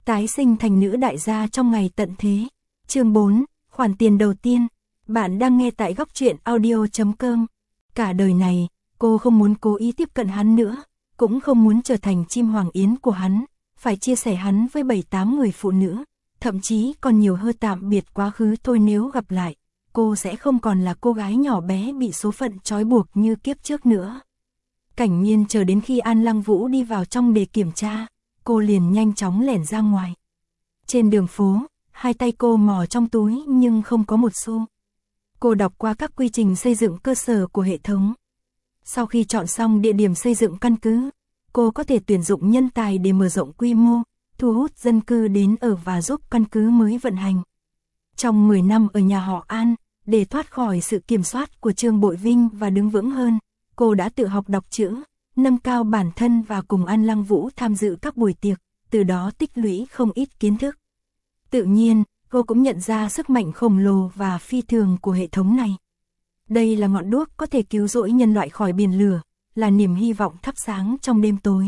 Tái sinh thành nữ đại gia trong ngày tận thế. Chương 4, khoản tiền đầu tiên. Bạn đang nghe tại góc truyện audio.com. Cả đời này, cô không muốn cố ý tiếp cận hắn nữa, cũng không muốn trở thành chim hoàng yến của hắn, phải chia sẻ hắn với 7-8 người phụ nữ, thậm chí còn nhiều hơn tạm biệt quá khứ thôi. Nếu gặp lại, cô sẽ không còn là cô gái nhỏ bé bị số phận trói buộc như kiếp trước nữa. Cảnh Miên chờ đến khi An Lăng Vũ đi vào trong để kiểm tra, cô liền nhanh chóng lẻn ra ngoài. Trên đường phố, hai tay cô mò trong túi nhưng không có một xu. Cô đọc qua các quy trình xây dựng cơ sở của hệ thống. Sau khi chọn xong địa điểm xây dựng căn cứ, cô có thể tuyển dụng nhân tài để mở rộng quy mô, thu hút dân cư đến ở và giúp căn cứ mới vận hành. Trong 10 năm ở nhà họ An, để thoát khỏi sự kiểm soát của Trương Bội Vinh và đứng vững hơn, cô đã tự học đọc chữ, nâng cao bản thân và cùng An Lăng Vũ tham dự các buổi tiệc, từ đó tích lũy không ít kiến thức. Tự nhiên, cô cũng nhận ra sức mạnh khổng lồ và phi thường của hệ thống này. Đây là ngọn đuốc có thể cứu rỗi nhân loại khỏi biển lửa, là niềm hy vọng thắp sáng trong đêm tối.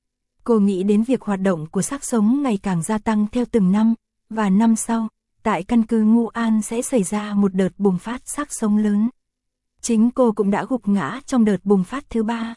Cô nghĩ đến việc hoạt động của xác sống ngày càng gia tăng theo từng năm, và năm sau, tại căn cứ Ngũ An sẽ xảy ra một đợt bùng phát xác sống lớn. Chính cô cũng đã gục ngã trong đợt bùng phát thứ 3.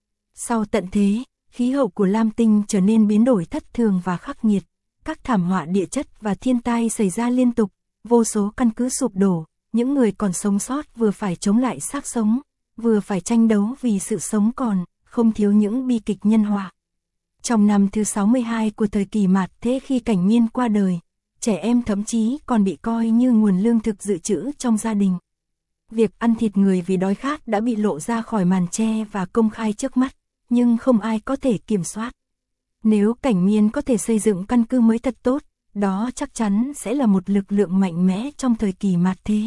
Sau tận thế, khí hậu của Lam Tinh trở nên biến đổi thất thường và khắc nghiệt. Các thảm họa địa chất và thiên tai xảy ra liên tục, vô số căn cứ sụp đổ, những người còn sống sót vừa phải chống lại xác sống, vừa phải tranh đấu vì sự sống còn, không thiếu những bi kịch nhân họa. Trong năm thứ 62 của thời kỳ mạt thế, khi Cảnh Miên qua đời, trẻ em thậm chí còn bị coi như nguồn lương thực dự trữ trong gia đình. Việc ăn thịt người vì đói khát đã bị lộ ra khỏi màn che và công khai trước mắt, nhưng không ai có thể kiểm soát. Nếu Cảnh Miên có thể xây dựng căn cứ mới thật tốt, đó chắc chắn sẽ là một lực lượng mạnh mẽ trong thời kỳ mạt thế.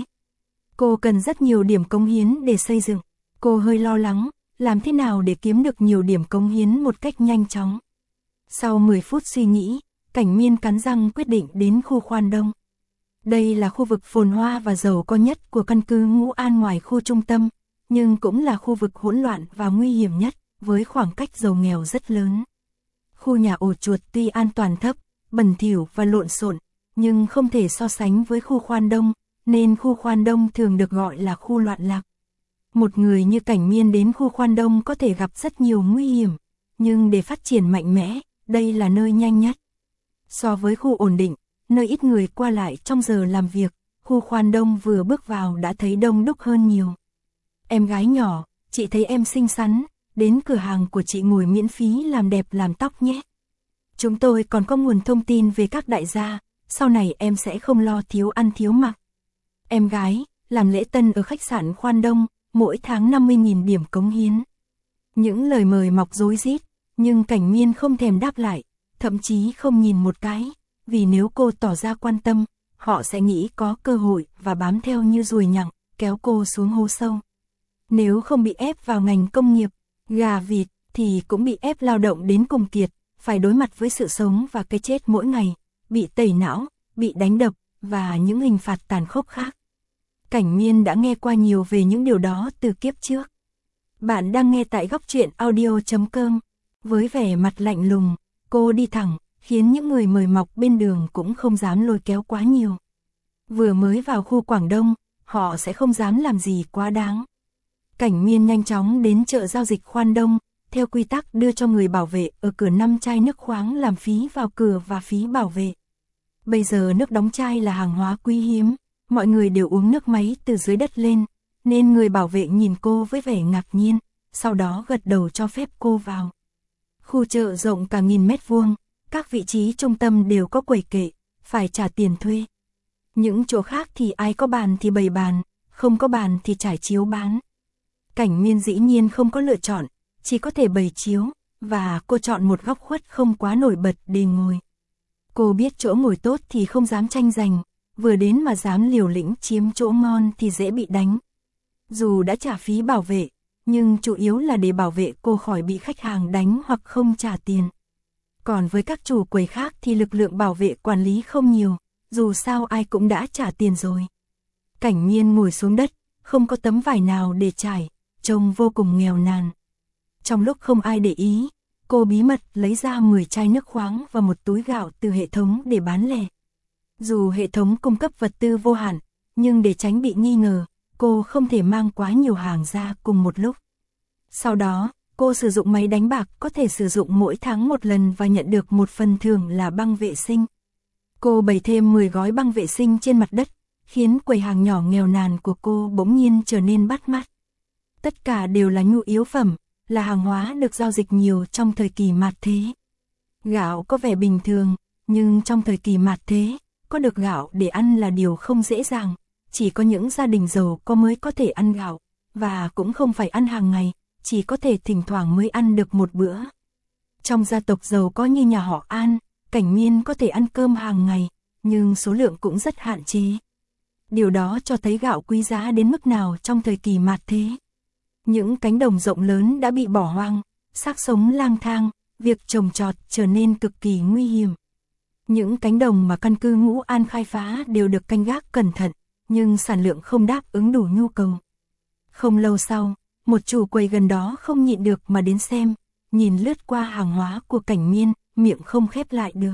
Cô cần rất nhiều điểm cống hiến để xây dựng. Cô hơi lo lắng, làm thế nào để kiếm được nhiều điểm cống hiến một cách nhanh chóng. Sau 10 phút suy nghĩ, Cảnh Miên cắn răng quyết định đến khu khoan đông. Đây là khu vực phồn hoa và giàu có nhất của căn cứ Ngũ An ngoài khu trung tâm, nhưng cũng là khu vực hỗn loạn và nguy hiểm nhất, với khoảng cách giàu nghèo rất lớn. Khu nhà ổ chuột tuy an toàn thấp, bẩn thỉu và lộn xộn, nhưng không thể so sánh với khu khoan đông, nên khu khoan đông thường được gọi là khu loạn lạc. Một người như Cảnh Miên đến khu khoan đông có thể gặp rất nhiều nguy hiểm, nhưng để phát triển mạnh mẽ, đây là nơi nhanh nhất. So với khu ổn định, nơi ít người qua lại trong giờ làm việc, khu khoan đông vừa bước vào đã thấy đông đúc hơn nhiều. Em gái nhỏ, chị thấy em xinh xắn, đến cửa hàng của chị ngồi miễn phí làm đẹp làm tóc nhé. Chúng tôi còn có nguồn thông tin về các đại gia, sau này em sẽ không lo thiếu ăn thiếu mặc. Em gái, làm lễ tân ở khách sạn khoan đông, mỗi tháng 50.000 điểm cống hiến. Những lời mời mọc rối rít, nhưng Cảnh Miên không thèm đáp lại, thậm chí không nhìn một cái, vì nếu cô tỏ ra quan tâm, họ sẽ nghĩ có cơ hội và bám theo như ruồi nhặng, kéo cô xuống hố sâu. Nếu không bị ép vào ngành công nghiệp, gà vịt, thì cũng bị ép lao động đến cùng kiệt, phải đối mặt với sự sống và cái chết mỗi ngày, bị tẩy não, bị đánh đập, và những hình phạt tàn khốc khác. Cảnh Miên đã nghe qua nhiều về những điều đó từ kiếp trước. Bạn đang nghe tại góc truyện audio.com. Với vẻ mặt lạnh lùng, cô đi thẳng, khiến những người mời mọc bên đường cũng không dám lôi kéo quá nhiều. Vừa mới vào khu Quảng Đông, họ sẽ không dám làm gì quá đáng. Cảnh Miên nhanh chóng đến chợ giao dịch khoan đông, theo quy tắc đưa cho người bảo vệ ở cửa 5 chai nước khoáng làm phí vào cửa và phí bảo vệ. Bây giờ nước đóng chai là hàng hóa quý hiếm, mọi người đều uống nước máy từ dưới đất lên, nên người bảo vệ nhìn cô với vẻ ngạc nhiên, sau đó gật đầu cho phép cô vào. Khu chợ rộng cả 1000 mét vuông, các vị trí trung tâm đều có quầy kệ, phải trả tiền thuê. Những chỗ khác thì ai có bàn thì bày bàn, không có bàn thì trải chiếu bán. Cảnh Miên dĩ nhiên không có lựa chọn, chỉ có thể bày chiếu, và cô chọn một góc khuất không quá nổi bật để ngồi. Cô biết chỗ ngồi tốt thì không dám tranh giành, vừa đến mà dám liều lĩnh chiếm chỗ ngon thì dễ bị đánh. Dù đã trả phí bảo vệ, nhưng chủ yếu là để bảo vệ cô khỏi bị khách hàng đánh hoặc không trả tiền. Còn với các chủ quầy khác thì lực lượng bảo vệ quản lý không nhiều, dù sao ai cũng đã trả tiền rồi. Cảnh Miên ngồi xuống đất, không có tấm vải nào để trải, trông vô cùng nghèo nàn. Trong lúc không ai để ý, cô bí mật lấy ra 10 chai nước khoáng và một túi gạo từ hệ thống để bán lẻ. Dù hệ thống cung cấp vật tư vô hạn, nhưng để tránh bị nghi ngờ, cô không thể mang quá nhiều hàng ra cùng một lúc. Sau đó, cô sử dụng máy đánh bạc có thể sử dụng mỗi tháng một lần và nhận được một phần thưởng là băng vệ sinh. Cô bày thêm 10 gói băng vệ sinh trên mặt đất, khiến quầy hàng nhỏ nghèo nàn của cô bỗng nhiên trở nên bắt mắt. Tất cả đều là nhu yếu phẩm, là hàng hóa được giao dịch nhiều trong thời kỳ mạt thế. Gạo có vẻ bình thường, nhưng trong thời kỳ mạt thế, có được gạo để ăn là điều không dễ dàng. Chỉ có những gia đình giàu có mới có thể ăn gạo, và cũng không phải ăn hàng ngày, chỉ có thể thỉnh thoảng mới ăn được một bữa. Trong gia tộc giàu có như nhà họ An, Cảnh Miên có thể ăn cơm hàng ngày, nhưng số lượng cũng rất hạn chế. Điều đó cho thấy gạo quý giá đến mức nào trong thời kỳ mạt thế. Những cánh đồng rộng lớn đã bị bỏ hoang, xác sống lang thang, việc trồng trọt trở nên cực kỳ nguy hiểm. Những cánh đồng mà căn cứ Ngũ An khai phá đều được canh gác cẩn thận, nhưng sản lượng không đáp ứng đủ nhu cầu. Không lâu sau, một chủ quầy gần đó không nhịn được mà đến xem, nhìn lướt qua hàng hóa của Cảnh Miên, miệng không khép lại được.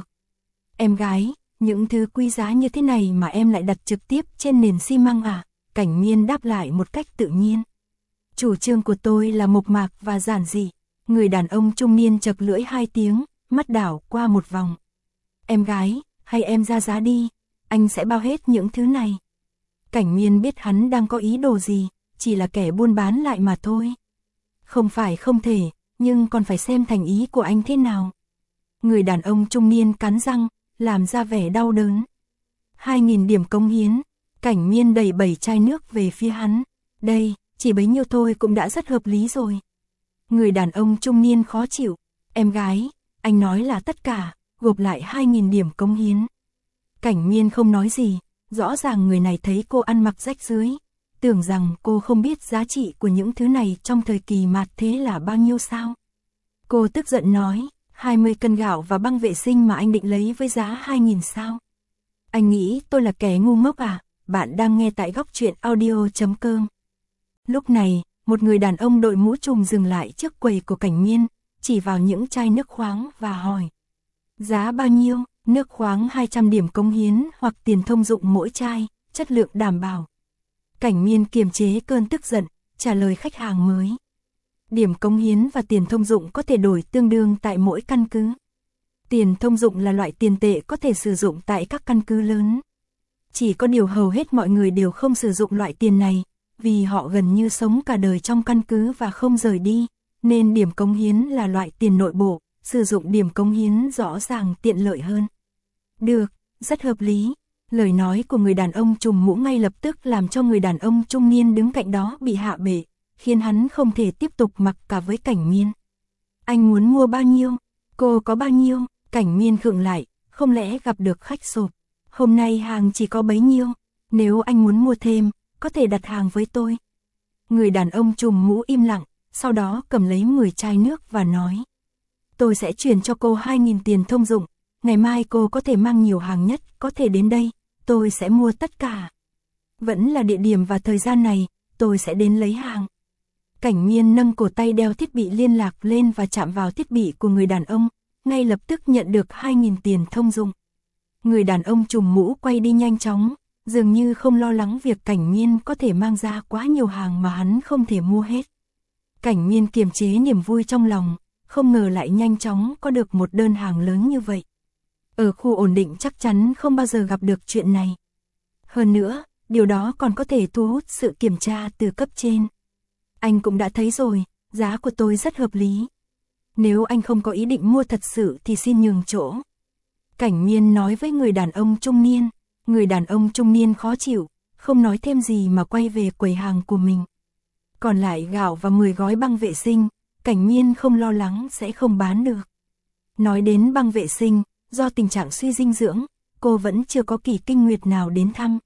Em gái, những thứ quý giá như thế này mà em lại đặt trực tiếp trên nền xi măng à? Cảnh Miên đáp lại một cách tự nhiên. Chủ trương của tôi là mộc mạc và giản dị. Người đàn ông trung niên chật lưỡi 2 tiếng, mắt đảo qua một vòng. Em gái, hay em ra giá đi, anh sẽ bao hết những thứ này. Cảnh Miên biết hắn đang có ý đồ gì, chỉ là kẻ buôn bán lại mà thôi. Không phải không thể, nhưng còn phải xem thành ý của anh thế nào. Người đàn ông trung niên cắn răng, làm ra vẻ đau đớn. 2.000 điểm cống hiến. Cảnh Miên đẩy 7 chai nước về phía hắn. Đây, chỉ bấy nhiêu thôi cũng đã rất hợp lý rồi. Người đàn ông trung niên khó chịu. Em gái, anh nói là tất cả, gộp lại 2.000 điểm cống hiến. Cảnh Miên không nói gì, rõ ràng người này thấy cô ăn mặc rách rưới, tưởng rằng cô không biết giá trị của những thứ này trong thời kỳ mạt thế là bao nhiêu sao. Cô tức giận nói, 20 cân gạo và băng vệ sinh mà anh định lấy với giá 2.000 sao? Anh nghĩ tôi là kẻ ngu ngốc à? Bạn đang nghe tại góc truyện audio.com. Lúc này, một người đàn ông đội mũ trùm dừng lại trước quầy của Cảnh Miên, chỉ vào những chai nước khoáng và hỏi. Giá bao nhiêu? Nước khoáng 200 điểm cống hiến hoặc tiền thông dụng mỗi chai, chất lượng đảm bảo. Cảnh Miên kiềm chế cơn tức giận, trả lời khách hàng mới. Điểm cống hiến và tiền thông dụng có thể đổi tương đương tại mỗi căn cứ. Tiền thông dụng là loại tiền tệ có thể sử dụng tại các căn cứ lớn. Chỉ có điều hầu hết mọi người đều không sử dụng loại tiền này, vì họ gần như sống cả đời trong căn cứ và không rời đi, nên điểm cống hiến là loại tiền nội bộ, sử dụng điểm cống hiến rõ ràng tiện lợi hơn. Được, rất hợp lý. Lời nói của người đàn ông trùm mũ ngay lập tức làm cho người đàn ông trung niên đứng cạnh đó bị hạ bệ, khiến hắn không thể tiếp tục mặc cả với Cảnh Miên. Anh muốn mua bao nhiêu? Cô có bao nhiêu? Cảnh Miên khựng lại, không lẽ gặp được khách sộp. Hôm nay hàng chỉ có bấy nhiêu, nếu anh muốn mua thêm, có thể đặt hàng với tôi. Người đàn ông trùm mũ im lặng, sau đó cầm lấy 10 chai nước và nói. Tôi sẽ chuyển cho cô 2.000 tiền thông dụng, ngày mai cô có thể mang nhiều hàng nhất, có thể đến đây, tôi sẽ mua tất cả. Vẫn là địa điểm và thời gian này, tôi sẽ đến lấy hàng. Cảnh Miên nâng cổ tay đeo thiết bị liên lạc lên và chạm vào thiết bị của người đàn ông, ngay lập tức nhận được 2.000 tiền thông dụng. Người đàn ông trùm mũ quay đi nhanh chóng, dường như không lo lắng việc Cảnh Miên có thể mang ra quá nhiều hàng mà hắn không thể mua hết. Cảnh Miên kiềm chế niềm vui trong lòng, không ngờ lại nhanh chóng có được một đơn hàng lớn như vậy. Ở khu ổn định chắc chắn không bao giờ gặp được chuyện này. Hơn nữa, điều đó còn có thể thu hút sự kiểm tra từ cấp trên. Anh cũng đã thấy rồi, giá của tôi rất hợp lý. Nếu anh không có ý định mua thật sự thì xin nhường chỗ. Cảnh Miên nói với người đàn ông trung niên. Người đàn ông trung niên khó chịu, không nói thêm gì mà quay về quầy hàng của mình. Còn lại gạo và 10 gói băng vệ sinh, Cảnh Miên không lo lắng sẽ không bán được. Nói đến băng vệ sinh, do tình trạng suy dinh dưỡng, cô vẫn chưa có kỳ kinh nguyệt nào đến thăm.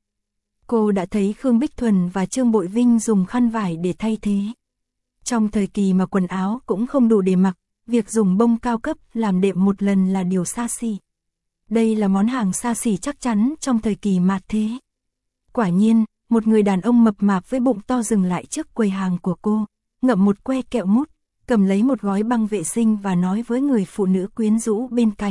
Cô đã thấy Khương Bích Thuần và Trương Bội Vinh dùng khăn vải để thay thế. Trong thời kỳ mà quần áo cũng không đủ để mặc, việc dùng bông cao cấp làm đệm một lần là điều xa xỉ. Đây là món hàng xa xỉ chắc chắn trong thời kỳ mạt thế. Quả nhiên, một người đàn ông mập mạp với bụng to dừng lại trước quầy hàng của cô, ngậm một que kẹo mút, cầm lấy một gói băng vệ sinh và nói với người phụ nữ quyến rũ bên cạnh.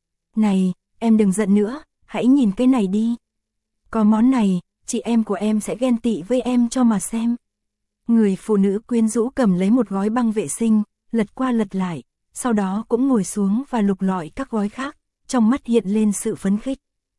Này, em đừng giận nữa, hãy nhìn cái này đi. Có món này, chị em của em sẽ ghen tị với em cho mà xem. Người phụ nữ quyến rũ cầm lấy một gói băng vệ sinh, lật qua lật lại, sau đó cũng ngồi xuống và lục lọi các gói khác, trong mắt hiện lên sự phấn khích.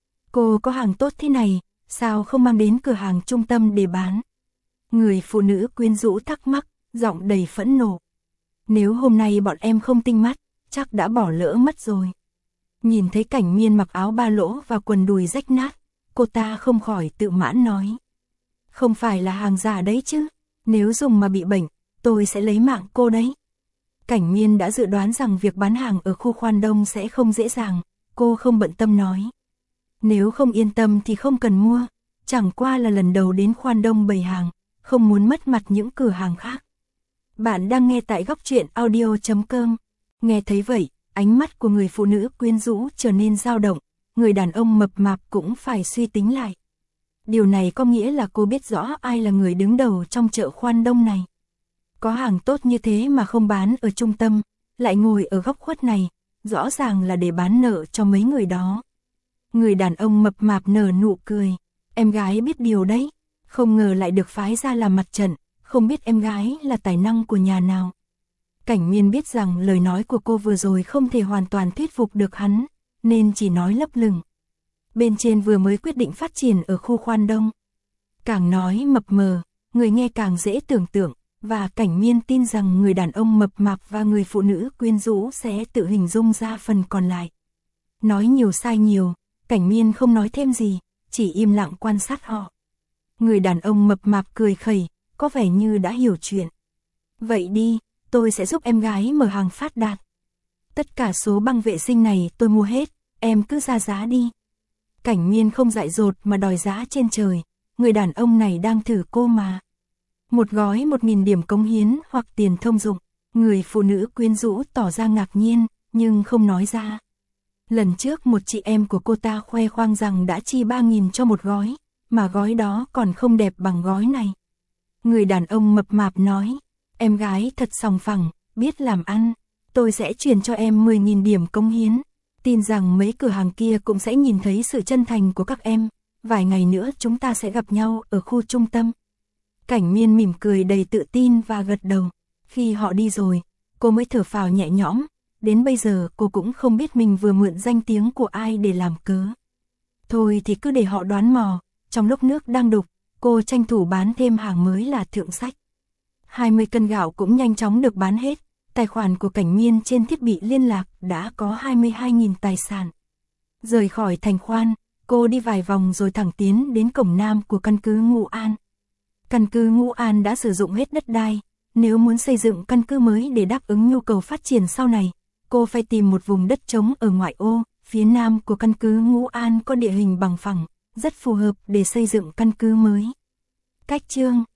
Cô có hàng tốt thế này, sao không mang đến cửa hàng trung tâm để bán? Người phụ nữ quyến rũ thắc mắc, giọng đầy phẫn nộ. Nếu hôm nay bọn em không tinh mắt, chắc đã bỏ lỡ mất rồi. Nhìn thấy Cảnh Miên mặc áo ba lỗ và quần đùi rách nát, cô ta không khỏi tự mãn nói. Không phải là hàng giả đấy chứ, nếu dùng mà bị bệnh, tôi sẽ lấy mạng cô đấy. Cảnh Miên đã dự đoán rằng việc bán hàng ở khu Khoan Đông sẽ không dễ dàng, cô không bận tâm nói. Nếu không yên tâm thì không cần mua, chẳng qua là lần đầu đến Khoan Đông bày hàng, không muốn mất mặt những cửa hàng khác. Bạn đang nghe tại góc truyện audio.com. Nghe thấy vậy, ánh mắt của người phụ nữ quyến rũ trở nên dao động, người đàn ông mập mạp cũng phải suy tính lại. Điều này có nghĩa là cô biết rõ ai là người đứng đầu trong chợ Khoan Đông này. Có hàng tốt như thế mà không bán ở trung tâm, lại ngồi ở góc khuất này, rõ ràng là để bán nợ cho mấy người đó. Người đàn ông mập mạp nở nụ cười, em gái biết điều đấy, không ngờ lại được phái ra làm mặt trận, không biết em gái là tài năng của nhà nào. Cảnh Miên biết rằng lời nói của cô vừa rồi không thể hoàn toàn thuyết phục được hắn, nên chỉ nói lấp lửng. Bên trên vừa mới quyết định phát triển ở khu Khoan Đông. Càng nói mập mờ, người nghe càng dễ tưởng tượng, và Cảnh Miên tin rằng người đàn ông mập mạp và người phụ nữ quyến rũ sẽ tự hình dung ra phần còn lại. Nói nhiều sai nhiều, Cảnh Miên không nói thêm gì, chỉ im lặng quan sát họ. Người đàn ông mập mạp cười khẩy, có vẻ như đã hiểu chuyện. Vậy đi, tôi sẽ giúp em gái mở hàng phát đạt. Tất cả số băng vệ sinh này tôi mua hết, em cứ ra giá đi. Cảnh Miên không dại dột mà đòi giá trên trời, người đàn ông này đang thử cô mà. Một gói 1.000 điểm cống hiến hoặc tiền thông dụng, người phụ nữ quyến rũ tỏ ra ngạc nhiên, nhưng không nói ra. Lần trước một chị em của cô ta khoe khoang rằng đã chi 3.000 cho một gói, mà gói đó còn không đẹp bằng gói này. Người đàn ông mập mạp nói, em gái thật sòng phẳng, biết làm ăn, tôi sẽ chuyển cho em 10.000 điểm cống hiến. Tin rằng mấy cửa hàng kia cũng sẽ nhìn thấy sự chân thành của các em, vài ngày nữa chúng ta sẽ gặp nhau ở khu trung tâm. Cảnh Miên mỉm cười đầy tự tin và gật đầu. Khi họ đi rồi, cô mới thở phào nhẹ nhõm, đến bây giờ cô cũng không biết mình vừa mượn danh tiếng của ai để làm cớ. Thôi thì cứ để họ đoán mò, trong lúc nước đang đục, cô tranh thủ bán thêm hàng mới là thượng sách. 20 cân gạo cũng nhanh chóng được bán hết, tài khoản của Cảnh Miên trên thiết bị liên lạc đã có 22.000 tài sản. Rời khỏi thành Khoan, cô đi vài vòng rồi thẳng tiến đến cổng nam của căn cứ Ngũ An. Căn cứ Ngũ An đã sử dụng hết đất đai, nếu muốn xây dựng căn cứ mới để đáp ứng nhu cầu phát triển sau này, cô phải tìm một vùng đất trống ở ngoại ô, phía nam của căn cứ Ngũ An có địa hình bằng phẳng, rất phù hợp để xây dựng căn cứ mới. Cách chương